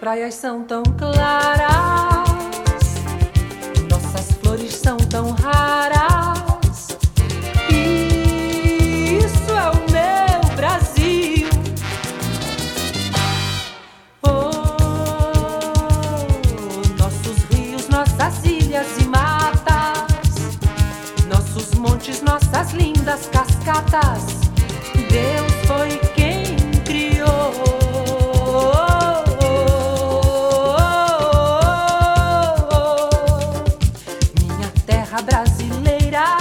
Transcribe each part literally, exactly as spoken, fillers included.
praias são tão claras, nossas flores são tão raras. Isso é o meu Brasil. Oh, nossos rios, nossas ilhas e matas, nossos montes, nossas lindas cascatas. Deus foi quem criou. Brasileira,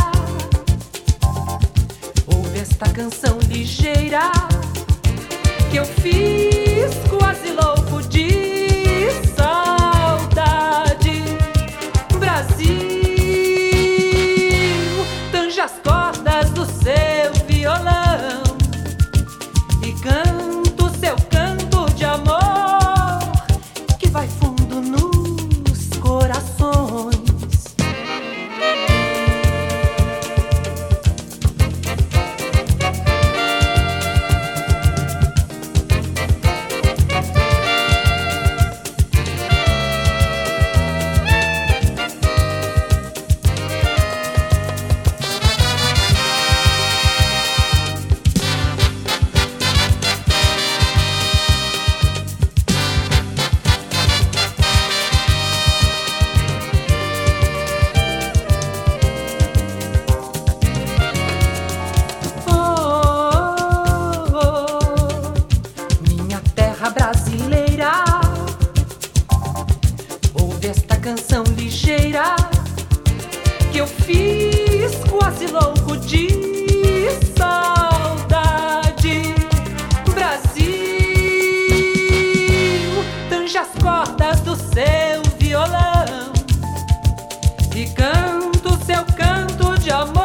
ouve esta canção ligeira que eu fiz quase louco de saudade. Brasil, tange as cordas do seu violão e canta o seu canto de amor que vai fundo nos corações. Brasileira, ouve esta canção ligeira que eu fiz quase louco de saudade. Brasil, tange as cordas do seu violão e canta o seu canto de amor.